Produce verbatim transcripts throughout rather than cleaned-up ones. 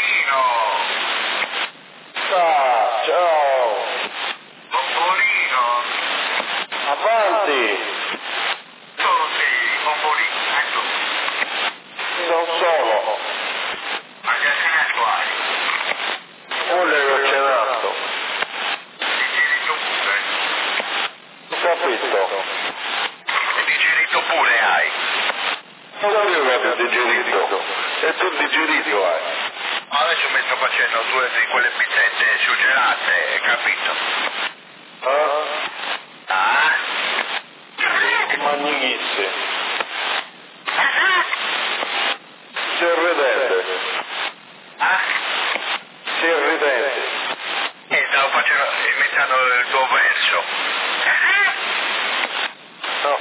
Bombolino! Ah, ciao! Bombolino! Avanti! Solo sei, Bombolino, ecco. Non sono! Ma che cenato hai? Quello che ho cenato! Digerito pure. Ho capito! E digerito pure hai. Non avevo proprio digerito! E tu digerito hai! Adesso mi sto facendo due di quelle pizzette surgelate, hai capito? Ah? Ah? Magnifiche! Sei ridente! Ah? Sei ridente! E stavo facendo, imitando il tuo verso. No!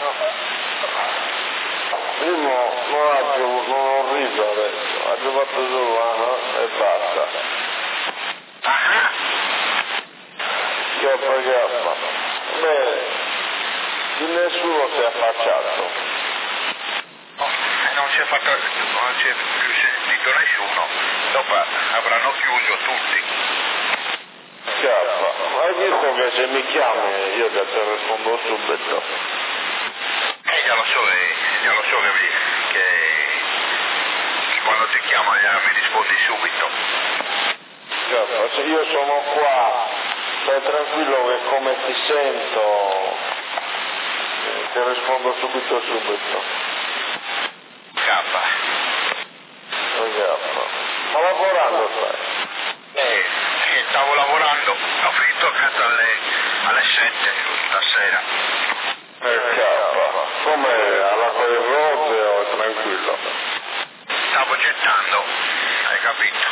Io no, non ho, non ho riso adesso, ho fatto solo ah, e basta. Ah? Io ho pagato. Beh, nessuno si è affacciato. Oh, non si è fatto, non si è più sentito nessuno. Dopo avranno chiuso tutti. Scappa, ma hai visto che se mi chiami io ti rispondo subito. Eh, già lo so, eh, già lo so che, mi, che, che quando ti chiamo eh, mi rispondi subito. Scappa, se io sono qua, stai tranquillo che come ti sento eh, ti rispondo subito subito. Scappa. Scappa. Ma lavorando stai? Eh, eh, stavo lavorando, ho finito a casa alle, alle sette stasera. Eh, scappa. Come alla quelle rose o è tranquillo? Stavo gettando, hai capito?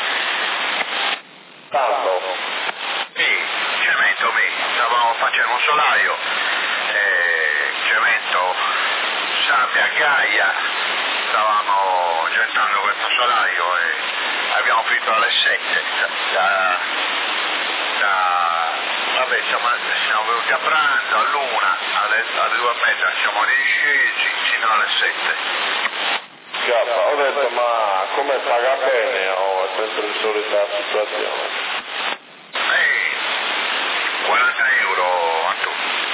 Tanto. Sì, cemento, mi, stavamo facendo un solaio, eh, cemento, sabbia, ghiaia, stavamo gettando questo solaio e abbiamo finito alle sette. Da, da, vabbè, siamo, siamo venuti a pranzo all'una, alle, alle due e mezza siamo riscesi fino alle sette. Scappa, ho detto ma come paga bene o è sempre la solita situazione? Ehi, quaranta euro, Antu.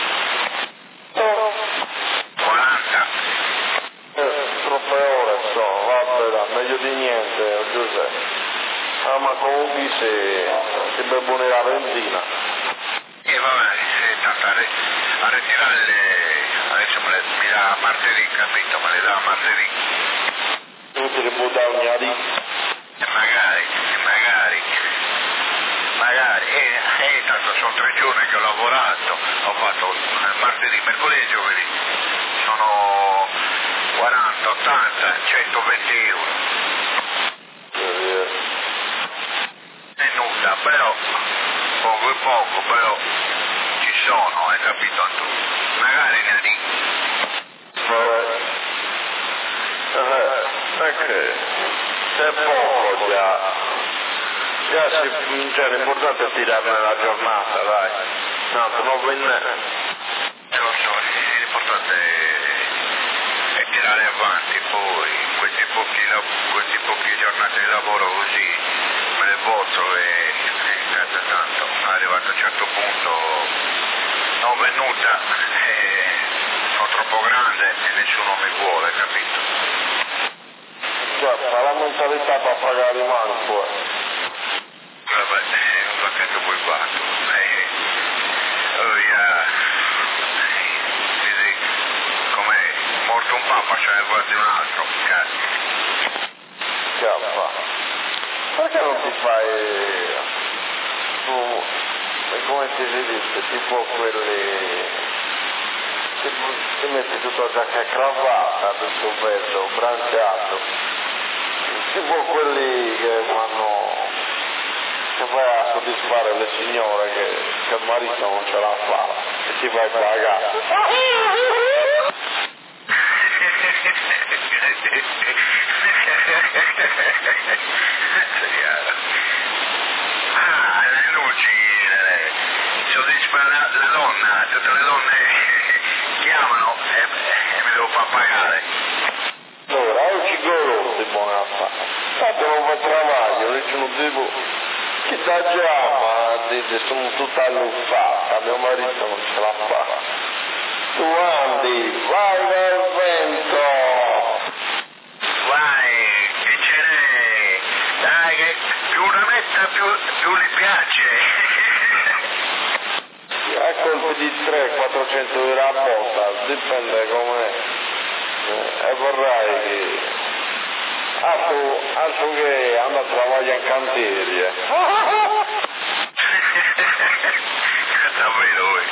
quaranta. Eh, troppe ore sono, vabbè, dai, meglio di niente, oh, Giuseppe. Ah, ma comunque se ti bevono la benzina. E vabbè, eh, tanto a, re, a ritirare le, adesso me le, mi dà martedì, capito? Me le dà martedì. Tu ti ributtare un iari? E magari, e magari, magari, e eh, eh, tanto sono tre giorni che ho lavorato, ho fatto eh, martedì, mercoledì e giovedì. Sono quaranta, ottanta, centoventi euro. Eh, È nulla, però, poco e poco, però ci sono, hai capito tu? Magari nel dì. vabbè. Eh, perché? C'è poco già. Già si, cioè l'importante è tirare nella giornata, dai. No, non venne. Eh, lo so, l'importante è, è tirare avanti, poi questi pochi, lav- questi pochi giornate di lavoro così me le botto e, e cazzo tanto, arrivato a un certo punto non venuta, e sono troppo grande e nessuno mi vuole, capito? Guarda, la mentalità per pagare i manco. Vabbè, non so che vuoi fatto. Eh, oh, yeah. Vedi, come morto un papa ce ne guardi un altro, cazzo. Scappa. Perché non ti fai tu, come ti si dice, tipo quelli, tipo, ti metti tutto giacca e cravatta, tutto bello, branchiato, tipo quelli che vanno, che vai a soddisfare le signore che, che il marito non ce la fa e ti fai pagare. Ah, le luci, eh, soddisfa la, la donna, tutte le donne chiamano e, e mi devo far pagare. Allora, oggi golo di buona affare. Tanto non fa travaglio, dicono tipo, chi da chiama, dice, sono tutta all'uffata, mio marito non ce la fa. Tu andi, vai nel vento! Vai, che ce n'è? Dai, che più una metta più, più gli piace. A colpi di trecento quattrocento euro a volta, dipende come eh, e vorrei che altro, altro che andare a lavorare in cantiere. Davvero voi.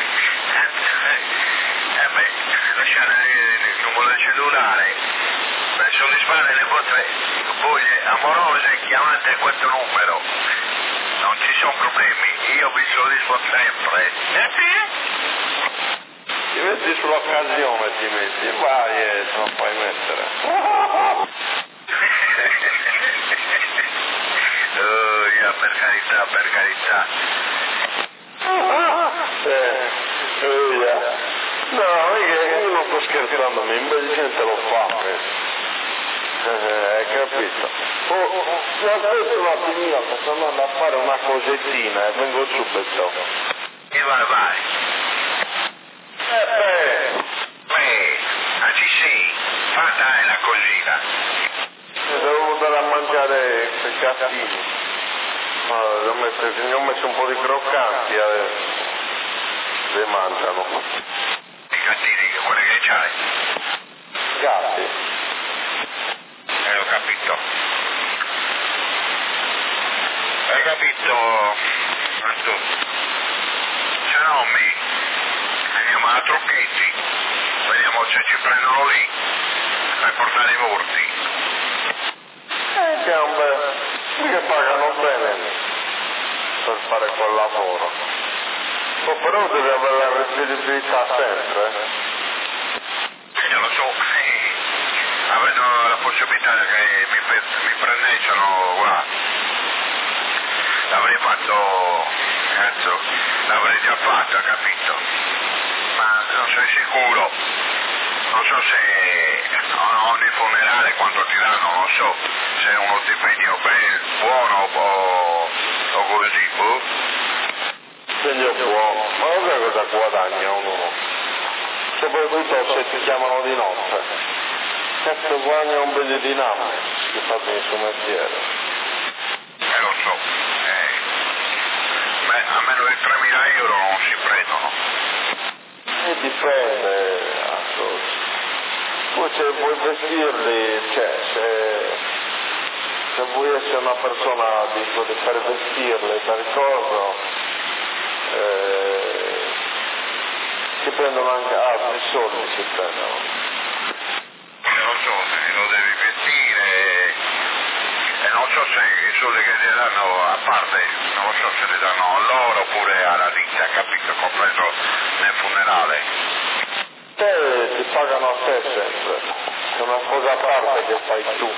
Eh beh, lasciare il numero del cellulare per soddisfare le vostre voglie amorose chiamate a questo numero. Non ci sono problemi, io vi soddisfo sempre. E Ti metti sull'occasione, ti metti, vai e te lo puoi mettere. Oh, yeah, per carità, per carità. Eh, oh, yeah. No, io non sto scherzando, mi invece gente lo fa questo. Eh, hai capito? Oh, oh, mi aspetto un attimino che sto andando a fare una cosettina e vengo subito. E vai, vai. Eh beh, Beh, ah ci sei, fatta è la cosina. devo andare a mangiare quei gattini. Oh, gli ho messo, gli ho messo un po' di croccanti adesso. Le mangiano. I gattini, che quelli che c'hai. Gatti. Eh, ho capito. Hai capito? Tu. Se no mi andiamo a Trucchetti, vediamo se ci prendono lì per portare i morti. Eh, che è un bel... che pagano bene per fare quel lavoro. Oh, però devi avere la respiribilità sempre. Eh, io lo so, eh, avendo la possibilità che mi, mi prendessero, guarda, l'avrei fatto, cazzo, l'avrei già fatto, capito? Ma non sono sicuro, non so se ogni funerale quanto ti danno, non so se è uno stipendio ben buono o, o così, boh. Stipendio buono, ma non sai cosa guadagna uno? Soprattutto se ti chiamano di notte. Cazzo guadagna un bel di dinamo che fa il suo mestiere. Eh lo so, eh, beh, a meno di tremila euro non si prendono. E dipende, ascolta. Poi se vuoi vestirli, cioè se, se vuoi essere una persona dico, di per vestirli, per cosa, eh, si prendono anche altri soldi, si prendono. Eh, lo so, se lo devi vestire e non so se i soldi che ti danno a parte, non so se li danno a loro oppure alla ditta, capito, compreso nel funerale. Te ti pagano a te sempre, è una cosa a parte che fai tu.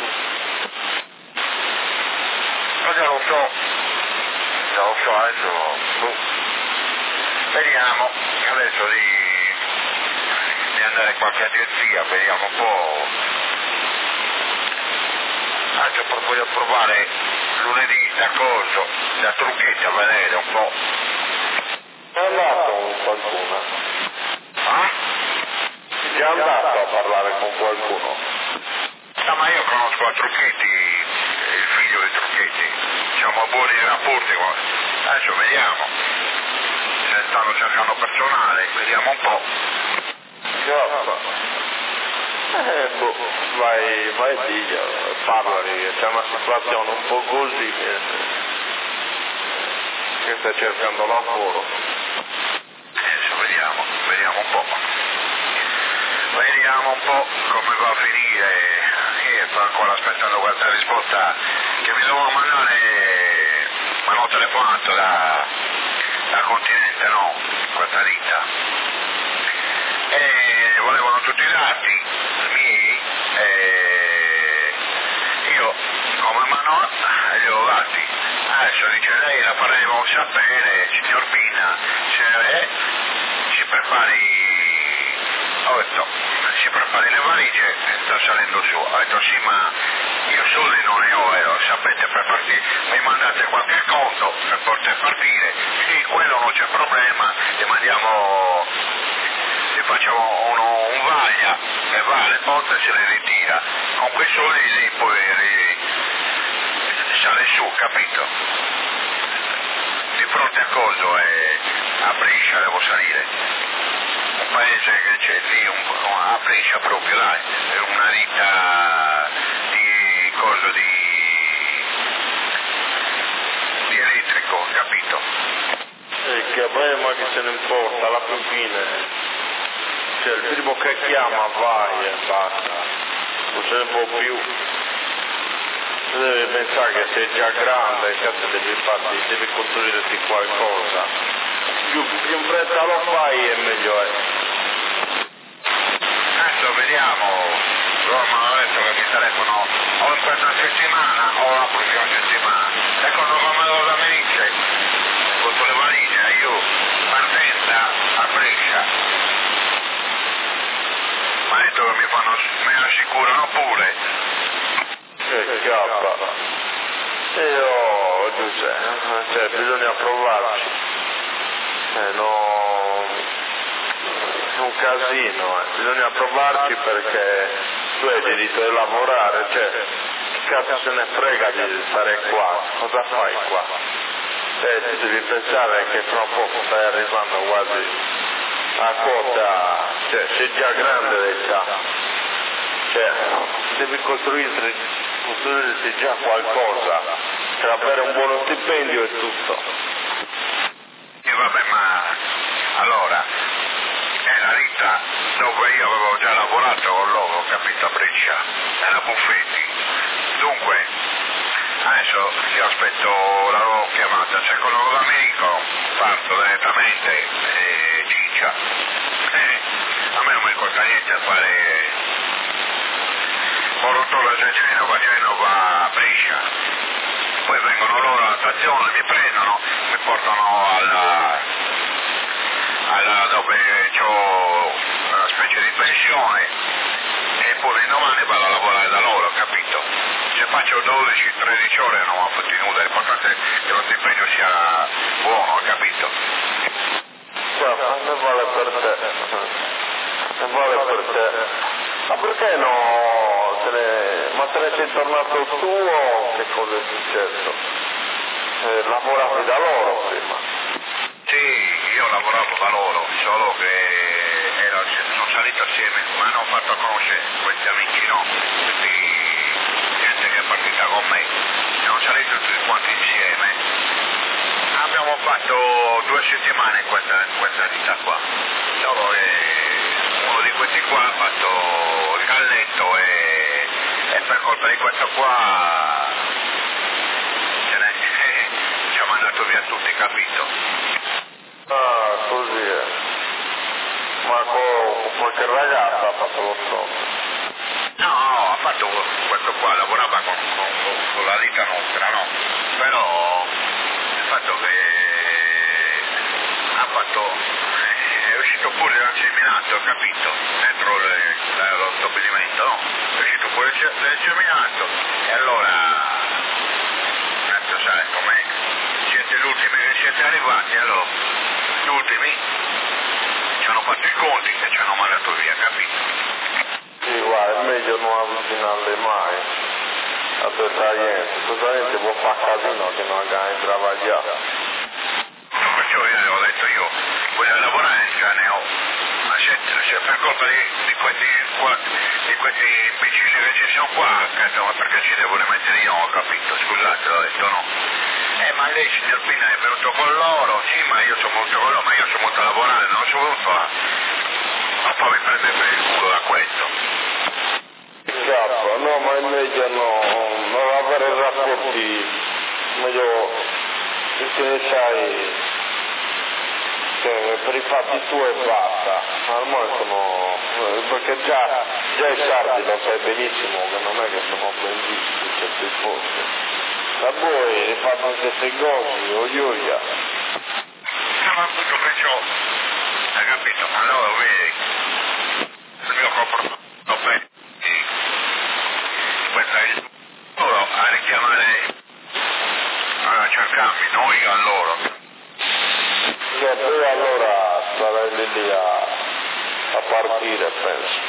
Ma già lo so, già lo so, adesso boh. Vediamo adesso di, di andare a qualche agenzia, vediamo un po'. Anche per voglio provare lunedì da coso, da Trucchetti a vedere un po'. È andato con qualcuno? Ah? È andato a parlare con qualcuno? No, ma io conosco a Trucchetti, il figlio di Trucchetti, diciamo buoni rapporti, adesso vediamo. Se stanno cercando personale, vediamo un po'. Già, eh, boh, vai, vai di, parlali, c'è una situazione un po' così che, che stai cercando lavoro. Adesso vediamo, vediamo un po'. Vediamo un po' come va a finire. Io sto ancora aspettando questa risposta che mi devono mandare, mi hanno telefonato da, da Continente, no? Questa ditta. E volevano tutti i dati miei e io come Manò li ho dati. Adesso dice lei la faremo sapere, signor Pina, se è, si prepari, ho detto, si prepari le valigie e sta salendo su. Ho detto sì, ma io soldi non ne ho, eh, sapete, per partire, mi mandate qualche conto per poter partire, sì, quello non c'è problema, ti mandiamo, ti facciamo uno, un vaglia e va alle porte e se le ritira, con quei soldi lì poi ri, sale su, capito? Di fronte a Coso e a Brescia devo salire, un paese che c'è lì, un, a Brescia proprio là, è una ditta di coso di, di elettrico, capito? E che a me ma che se ne importa, alla fin fine, cioè il primo che chiama vai e basta, non se ne può più. Devi pensare che sei già grande, cazzo devi farti, devi costruirti qualcosa. Più, più in fretta lo fai e meglio è. Adesso vediamo, loro mi hanno detto che mi telefono o in questa settimana o la prossima settimana. E quando come lo da Venezia, con le valigie, io partenza a Brescia. Mi ha detto che mi fanno, mi assicurano pure. Che chiappa. Io, Giuseppe, cioè bisogna provarci. Eh, no, è un casino, eh. Bisogna provarci perché tu hai diritto di lavorare, cioè chi cazzo se ne frega di stare qua, cosa fai qua? Eh, tu devi pensare che fra un po' stai arrivando quasi a quota, cioè sei già grande d'età, cioè devi costruirti, costruirti già qualcosa per avere un buono stipendio e tutto. E vabbè, ma allora è la ditta dove io avevo già lavorato con loro, capito, a Brescia, nella Buffetti. Dunque, adesso io aspetto la loro chiamata, se con loro d'amico parto direttamente e ciccia. Eh, a me non mi costa niente a fare. Ho rotto la Cecchino qua di Genova a Brescia, poi vengono loro alla stazione, mi prendono, mi portano alla, alla dove ho una specie di pensione e poi domani vado a lavorare da loro, capito? Se faccio dodici tredici ore non ho fatto nulla, l'importante è che lo stipendio sia buono, capito? Guarda, ne vale per te, ne vale per te. Ma perché no? Te ne... Ma te ne sei tornato tu o che cosa è successo? Eh, lavoravi da loro prima? Sì, io lavoravo da loro, solo che ero, sono salito assieme, ma hanno fatto conoscere questi amici, no? Questi, gente che è partita con me, siamo saliti tutti quanti insieme. Abbiamo fatto due settimane in questa, in questa ditta qua, solo che uno di questi qua ha fatto il galletto e, e per colpa di questo qua ce ne, ci ha mandato via tutti, capito? Ah, così è. Ma con qualche ragazza ha fatto lo scopo? No, ha fatto questo qua, lavorava con, con, con la ditta nostra, no? Però il fatto che ha fatto, è uscito pure dal seminato, capito? Dentro le, le, lo stabilimento, no? È uscito pure dal seminato e allora, adesso sai com'è, siete gli ultimi che siete arrivati, allora gli ultimi ci hanno fatto i conti e ci hanno mandato via, capito? Sì, guarda, è meglio non avvicinarle mai a questa gente, questa gente può fare casino che non ha in travagliare. Perciò io avevo detto io, voglio lavorare, cioè ne ho, ma senti, cioè, per colpa di, di questi qua, di questi imbecilli che ci sono qua, cazzo, ma perché ci devono mettere io, ho capito, scusate, l'ho detto no. Eh, ma lei signor Pina è venuto con loro, sì, ma io sono venuto con loro, ma io sono venuto a lavorare, non sono venuto a, a farmi prendere per il culo da questo. Scappa, no, ma è meglio no, non avere rapporti, meglio che te ne sai, cioè, per i fatti tuoi e basta, ormai sono, perché già, già i sardi lo sai benissimo che non è che sono ben visti in certi posti. Da voi fanno queste cose, oioia. No, ma tutto perciò, hai capito? Allora vedi, il mio comportamento, questa è a richiamare, a cercarmi, noi a loro. Che poi allora sarai lì, lì a, a partire, penso.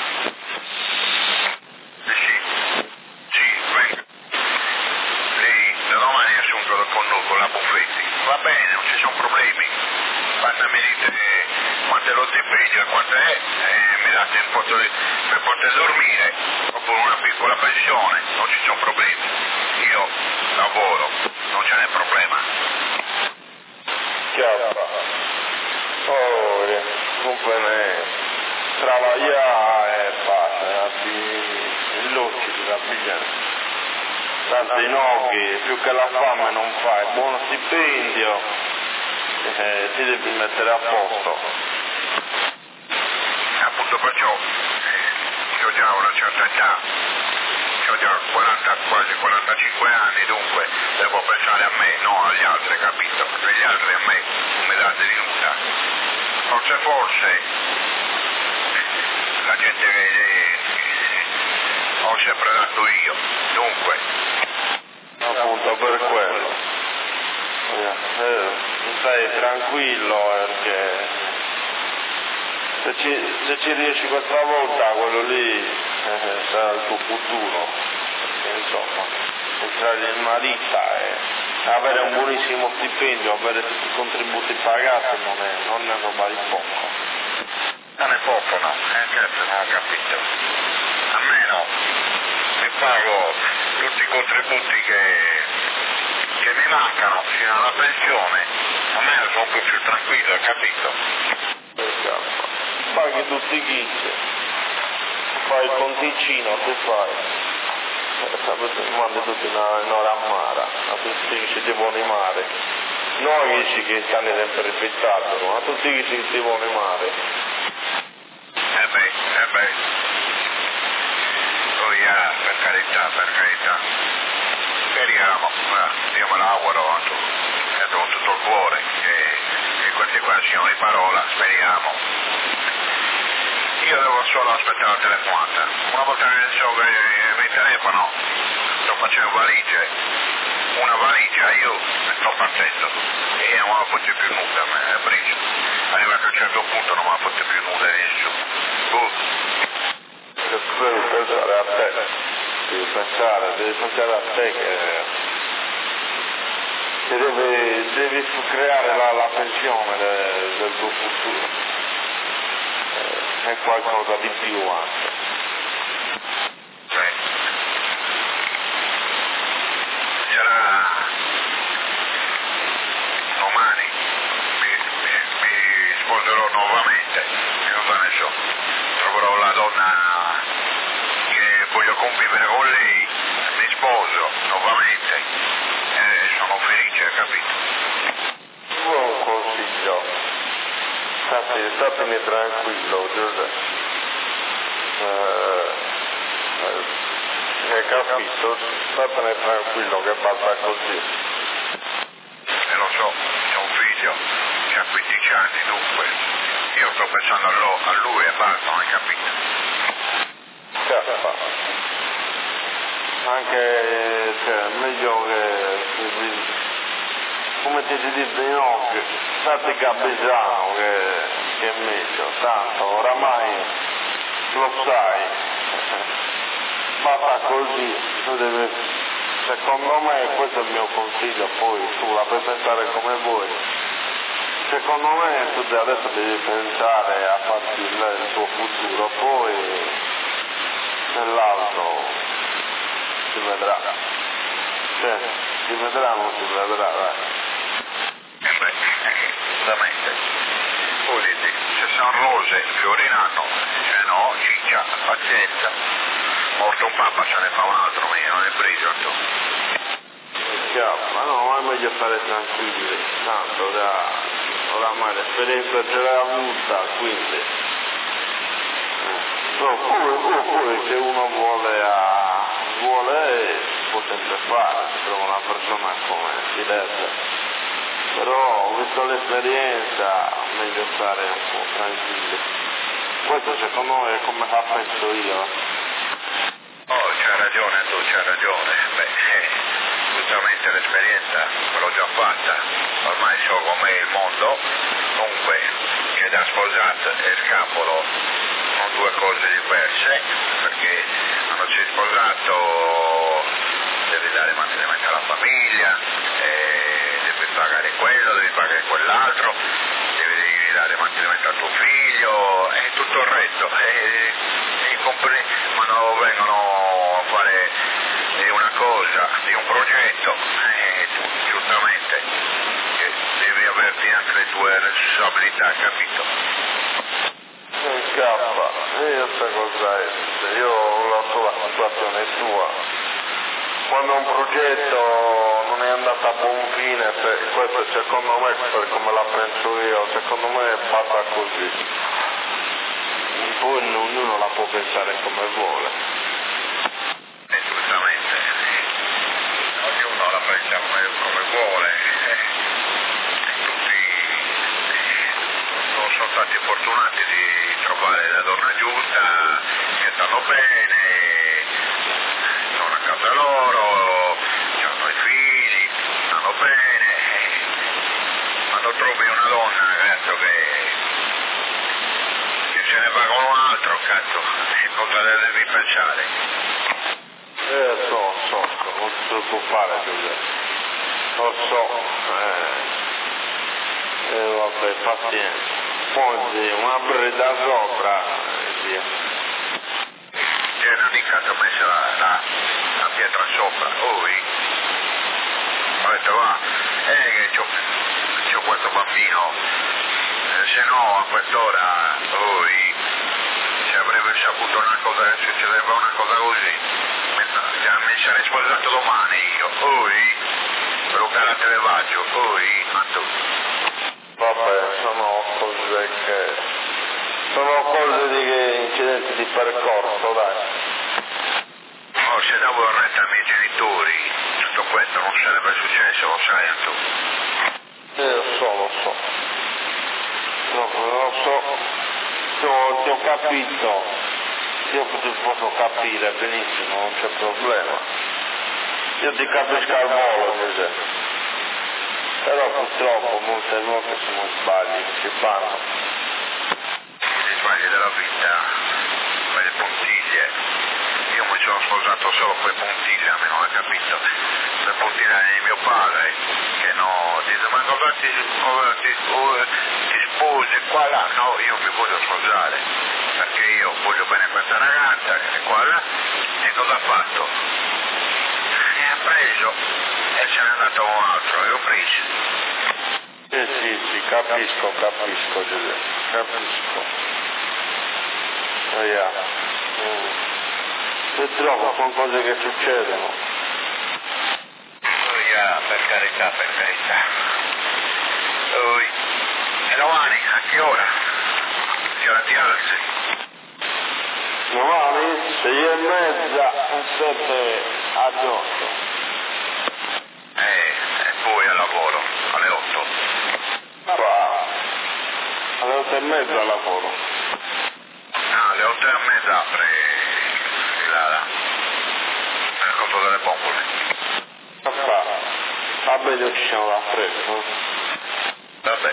Sì, sì, venga. Lei da domani è assunto con, con la Buffetti. Va bene, non ci sono problemi. Basta mi dite quanto è lo stipendio e quanto è, e mi date un po' di, per poter dormire, oppure una piccola pensione, non ci sono problemi. Io lavoro, non ce n'è problema. Chiaro. Oh, eh, comunque ne travagliare e basta, abbi lucidi, abbigliare. Tanto i noghi, più che la fame non fai, buono stipendio, eh, ti devi mettere a posto. Appunto perciò, eh, ho già una certa età, ho già quaranta, quasi quarantacinque anni, dunque devo pensare a me, non agli altri, capito? Perché gli altri a me non mi date di nulla. Forse forse la gente che eh, ho sempre dato io, dunque. Appunto per quello. Eh, stai tranquillo perché se ci, se ci riesci questa volta quello lì eh, sarà il tuo futuro. Perché insomma, entrare in Marita e avere un buonissimo stipendio, avere tutti i contributi pagati non è, non è roba di poco. Non è poco, no, eh, certo, non ho capito. A me no, mi pago tutti i contributi che, che mi mancano fino alla pensione, a me sono più, più tranquillo, hai capito? Esatto. Paghi tutti i chicchi, fai il conticino, che fai? Sapete, mandi tutti in ora a mare, a tutti che ci devono in mare. Noi dici che stanno sempre rispettando, ma tutti che ci devono in mare. Eh beh, eh beh. Poi ah, per carità, per carità. Speriamo, eh, io me l'auguro a tu- eh, con tutto il cuore che, che queste qua siano di parola, speriamo. Io devo solo aspettare la telefonata. Una volta che so che mi telefono, sto facendo valigie, una valigia, io sto partendo e non me la fotte più nuda, me ne preso. Arrivato a un certo punto non me la fotte più nuda di nessuno. Boh. Devi pensare a te, devi pensare, devi pensare a te che, che devi, devi creare la, la pensione de, del tuo futuro. È qualcosa di più anche. Sì. Sarà domani, mi, mi, mi sposerò nuovamente, io non ne so, troverò la donna che voglio convivere con lei, mi sposo nuovamente e sono felice, capito? Buon consiglio. State, statene tranquillo, Giuseppe. Eh, eh, hai capito? Statene tranquillo che basta così. E lo so, c'è un figlio che ha quindici anni, dunque io sto pensando a, lo, a lui e basta, non hai capito? Certo. Anche, cioè, meglio che, come ti si dice no, che state capitano che, che è meglio, tanto oramai lo sai, ma fa così, tu devi, secondo me, questo è il mio consiglio, poi tu la puoi pensare come vuoi, secondo me tu adesso devi pensare a farti il, il tuo futuro, poi nell'altro si vedrà, cioè si vedrà o non si vedrà, dai. Eh beh, esattamente. Poi vedi, se sono rose, fioriranno, se no, ciccia, pazienza. Morto un papà ce ne fa un altro, ma io non ne preso tu. È chiaro, ma no, è meglio stare tranquilli, tanto da, oramai l'esperienza ce l'ha avuta, quindi. Oppure, oppure se uno vuole, a, vuole può sempre fare, si trova una persona come diversa. Però, visto l'esperienza, meglio stare un po' tranquilli. Questo secondo me è come la penso io. Oh, c'è ragione tu, c'hai ragione. Beh, eh, giustamente l'esperienza me l'ho già fatta, ormai so com'è il mondo. Comunque, che da sposato e scapolo sono due cose diverse, perché quando sei sposato devi dare mantenimento alla famiglia, eh, devi pagare quello, devi pagare quell'altro, devi dare mantenimento al tuo figlio e tutto il resto. E, e compre- quando vengono a fare eh, una cosa, di un progetto, eh, giustamente eh, devi averti anche le tue responsabilità, capito? Non scappa, io sta cosa è, io ho avuto la situazione tua. Quando un progetto non è andato a buon fine, se, questo secondo me, per come la penso io, secondo me passa così. Poi ognuno la può pensare come vuole. E giustamente, ognuno la pensa come, come vuole. Eh, tutti non sono stati fortunati di trovare la donna giusta, che stanno bene, sono a casa loro, hanno i figli, stanno bene. Quando trovi una donna, cazzo, che, che se ne va con un altro, cazzo, cosa devi pensare? Eh, so, so, so, non ti preoccupare, Giuseppe. Lo so, eh, eh vabbè, pazienza. Poi una brida sopra e via. E non mica ti ho messo la, la, la pietra sopra, poi ho detto va, eh che c'ho, c'ho questo bambino, eh, se no a quest'ora poi se avrebbe saputo una cosa, se succedeva una cosa così, mi, mi sarei sposato domani io, poi per un carattere vaggio, poi ma tu. Vabbè, sono cose che... sono cose di che incidenti di percorso, dai. Oh, se davo retta ai miei genitori, tutto questo non sarebbe successo, lo sai tu. Eh, lo so, lo so. No, lo so. Ti ho, ti ho capito. Io ti posso capire benissimo, non c'è problema. Io ti capisco al volo, Giuseppe. Però purtroppo molte volte sono sbagli che si fanno. Gli sbagli della vita, quelle puntiglie. Io mi sono sposato solo per puntiglie, a me non hai capito. Per puntiglie di mio padre, che no, dice ma cosa ti, cosa ti, oh, ti sposi qua là? No, io mi voglio sposare, perché io voglio bene questa ragazza, che è qua là. E cosa ha fatto? Mi ha preso e se n'è andato un altro, e ho preso. Sì, sì, sì, capisco, capisco, Giuseppe, capisco. Oh, yeah. mm. Purtroppo sono cose che succedono. Oh, yeah, per carità, per carità. Oh, e domani, a che ora? A che ora ti alzi? Domani, sei e mezza, sette a giorno. Eh, e poi al lavoro, alle otto. Va, alle otto e mezza al lavoro. No, alle otto e mezza apre la, la, il conto delle bombole. Va, va bene, ci siamo da fresco. Vabbè.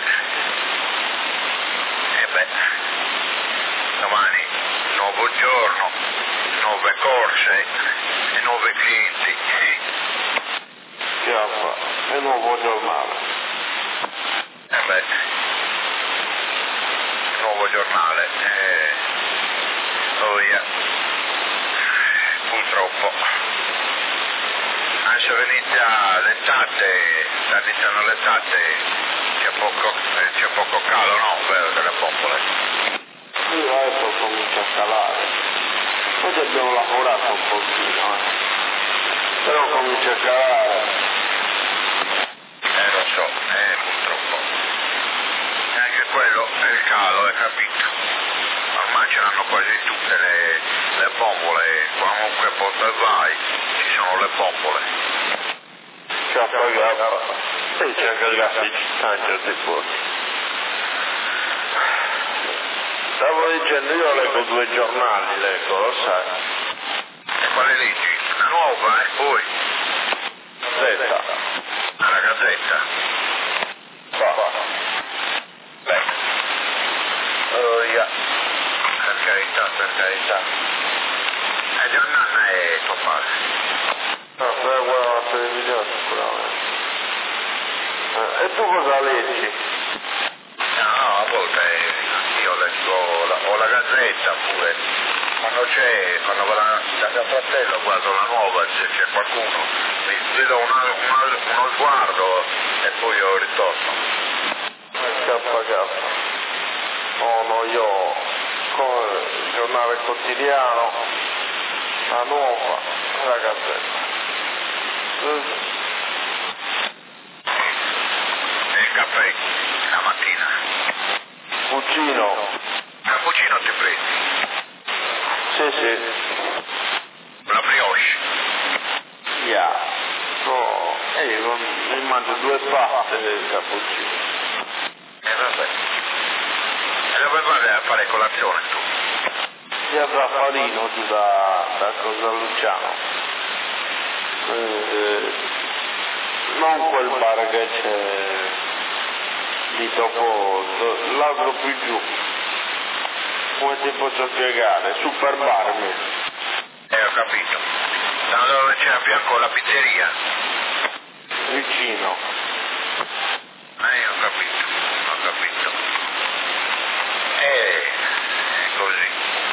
E beh, domani, nuovo giorno, nuove corse e nuovi clienti. Che va, è nuovo giornale. E beh, nuovo giornale. Eh, oh yeah. Purtroppo. Adesso inizia l'estate, sta iniziando l'estate, c'è poco, eh, c'è poco calo, no? Vero, delle bombole. Io adesso comincio a calare. Poi abbiamo lavorato un pochino, eh. Però comincio a calare. Eh, lo so, eh, purtroppo. E anche quello è il calo, hai capito? Ormai ce l'hanno quasi tutte le, le bombole, qualunque posto vai, ci sono le bombole. C'è pagato. E c'è anche il gas di città in certi posti. Stavo dicendo, io leggo due giornali, leggo, lo sai. E quale leggi? La nuova, eh, poi? Gazzetta. La Gazzetta. Va. Beh. Oh, yeah. Per carità, per carità. E di un anno è tuo padre. No, però guarda la televisione sicuramente. Eh, e tu cosa leggi? No, a volte io leggo, la, ho la Gazzetta pure. Quando c'è, quando vado da mio fratello guardo la nuova, se c'è qualcuno, mi, mi do una, una, uno sguardo e poi io ritorno. K K. No, no, io con il giornale quotidiano, la nuova, la Gazzetta. E il caffè, la mattina. Cucino. Cappuccino ti prendi? Sì, sì. La brioche? Yeah. No, e io mi mangio due paste del cappuccino. E vabbè. E dove vai a fare colazione tu? Via Zaffarino, giù da, da Cosa Luciano. Eh, non quel bar che c'è lì dopo, l'altro più giù. Come ti posso spiegare? Super bar mi. Eh, ho capito. Da dove c'è a fianco la pizzeria? Vicino. Eh, ho capito, ho capito. Eh, è così.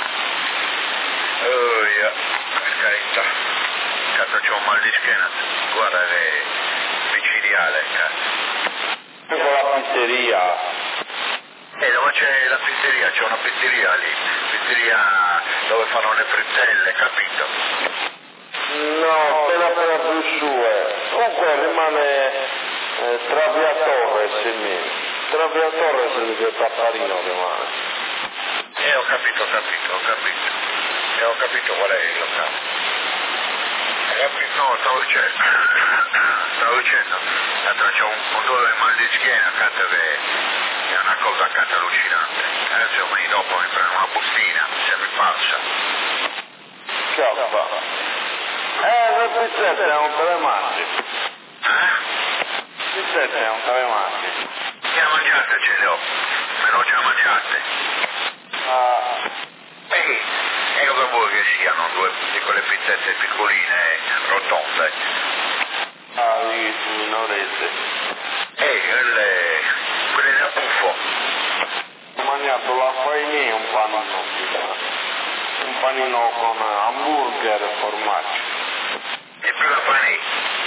Oh, yeah. Per carità. Cazzo, c'ho un mal di schiena. Guarda che micidiale, cazzo. Con la pizzeria. Eh, dove c'è la pizzeria? C'è una pizzeria lì. Pizzeria dove fanno le frittelle, capito? No, appena appena più su, eh. Comunque rimane eh, tra via Torres e me. Tra via Torres e via Tapparino rimane. Eh, ho capito, ho capito, ho capito. E ho capito qual è il locale. Hai capito? No, stavo dicendo. Stavo dicendo. Tanto c'è un, un dolore mal di schiena, cazzo che è una cosa cazzo allucinante. Adesso mi dopo mi prendo una bustina, se mi passa. Ciao. Eh, le pizzette non te le mangi. Eh? Pizzette non te le mangi. Le mangiate ce le ho. Me lo già mangiate. Ah, E e cosa vuoi che siano due di quelle pizzette piccoline, rotonde? ah, lì su Minorese. E quelle, quelle da buffo. Ho mangiato la farinina e un panino prima. Un panino con hamburger e formaggio. E più la panì.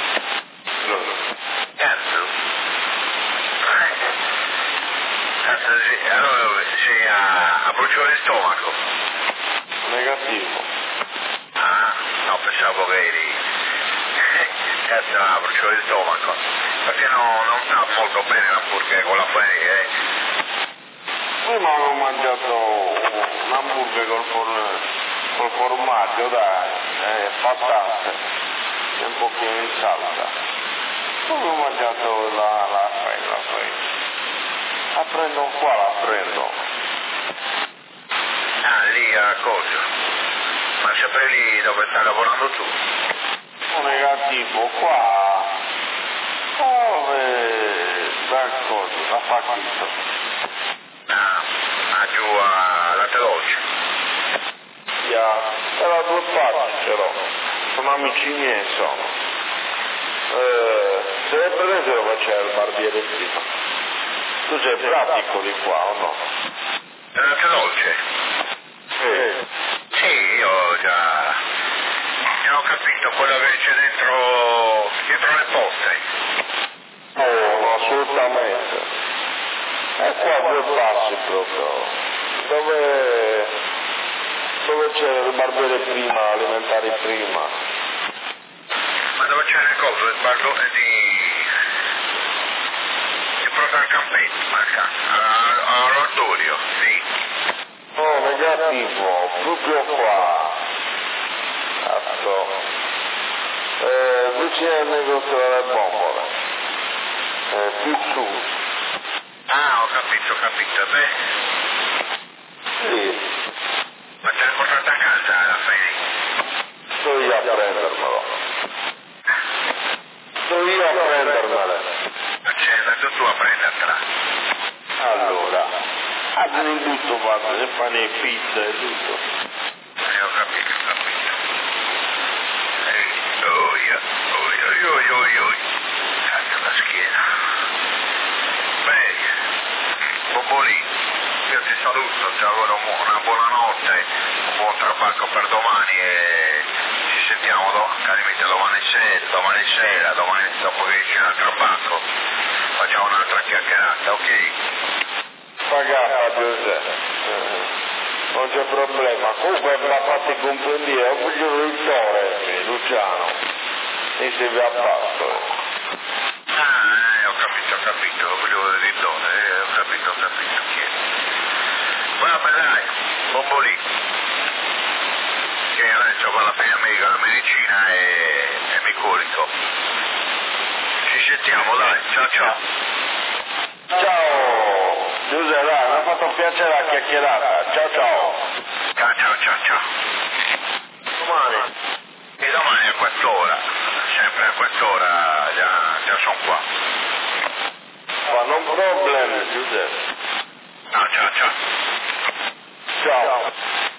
Cazzo. Eh. Cazzo, sì. Allora sei a, a bruciare il stomaco. Negativo. Ah, no, pensavo che eri... Cazzo, a bruciare il stomaco. Perché no, non sta molto bene l'hamburger con la panì, eh. Prima avevo mangiato un hamburger col, for- col formaggio, dai, eh, patate e un pochino di salsa. Poi ho mangiato la, la fai, la fai. La prendo qua, la prendo. Ah, lì a cosa? Ma sempre lì dove stai lavorando tu? Un negativo qua, dove, da cosa, da Facchito. Ah, ah, giù a Latte Dolce. Yeah. Era due parti ce l'ho, sono amici miei sono. Eh, deve presente dove c'è il barbiere prima. Tu sei pratico di qua o no? Latte Dolce? Sì. Sì, io già... già ho capito quello che c'è dentro... dietro le poste. Oh, assolutamente. E qua due passi proprio. Dove, dove c'è il barbiere prima, alimentari prima. Ma dove c'è le cose? Il bardo di... di Protal Campetto, manca. All'oratorio, sì. No, negativo, proprio qua. Cazzo. Eh, vicino al negozio delle bombole. Eh, più su. Ah, ho capito, ho capito. Beh, Sì. ma te l'hai portata a casa alla fine? Sto io a prendermelo. Sto io a prendermela. C'è andato tu a prendertela. Allora, hanno in tutto fatto, se fanno le pizze e tutto. Eh, ho capito, ho capito. Ehi, oh, io, oh, io, io, io, io. Cazzo la schiena. Beh, Bobolì, io ti saluto, ti auguro una buona notte, un buon trabacco per domani e ci sentiamo do- al limite domani sera, domani sera, domani dopo che esce il trabacco. Facciamo un'altra chiacchierata, ok? Pagata, Giuseppe. Non c'è problema. Comunque mi ha fatto comprendere, ho figlio del Torre, Luciano. E si va a basso. Ah, eh, ho capito, ho capito, lo volevo dire dove, eh, ho capito, ho capito chi è. Vabbè dai, Bombolì, che adesso va alla fine amica la medicina e, e mi corico. Ci sentiamo, dai, ciao ciao. Ciao, Giuseppe, dai, mi ha fatto piacere la chiacchierata. Ciao ciao. Ciao ciao ciao ciao. Domani. E domani a quest'ora, sempre a quest'ora già, già sono qua. Ma non problem, Giuseppe. Ciao ciao ciao. Ciao.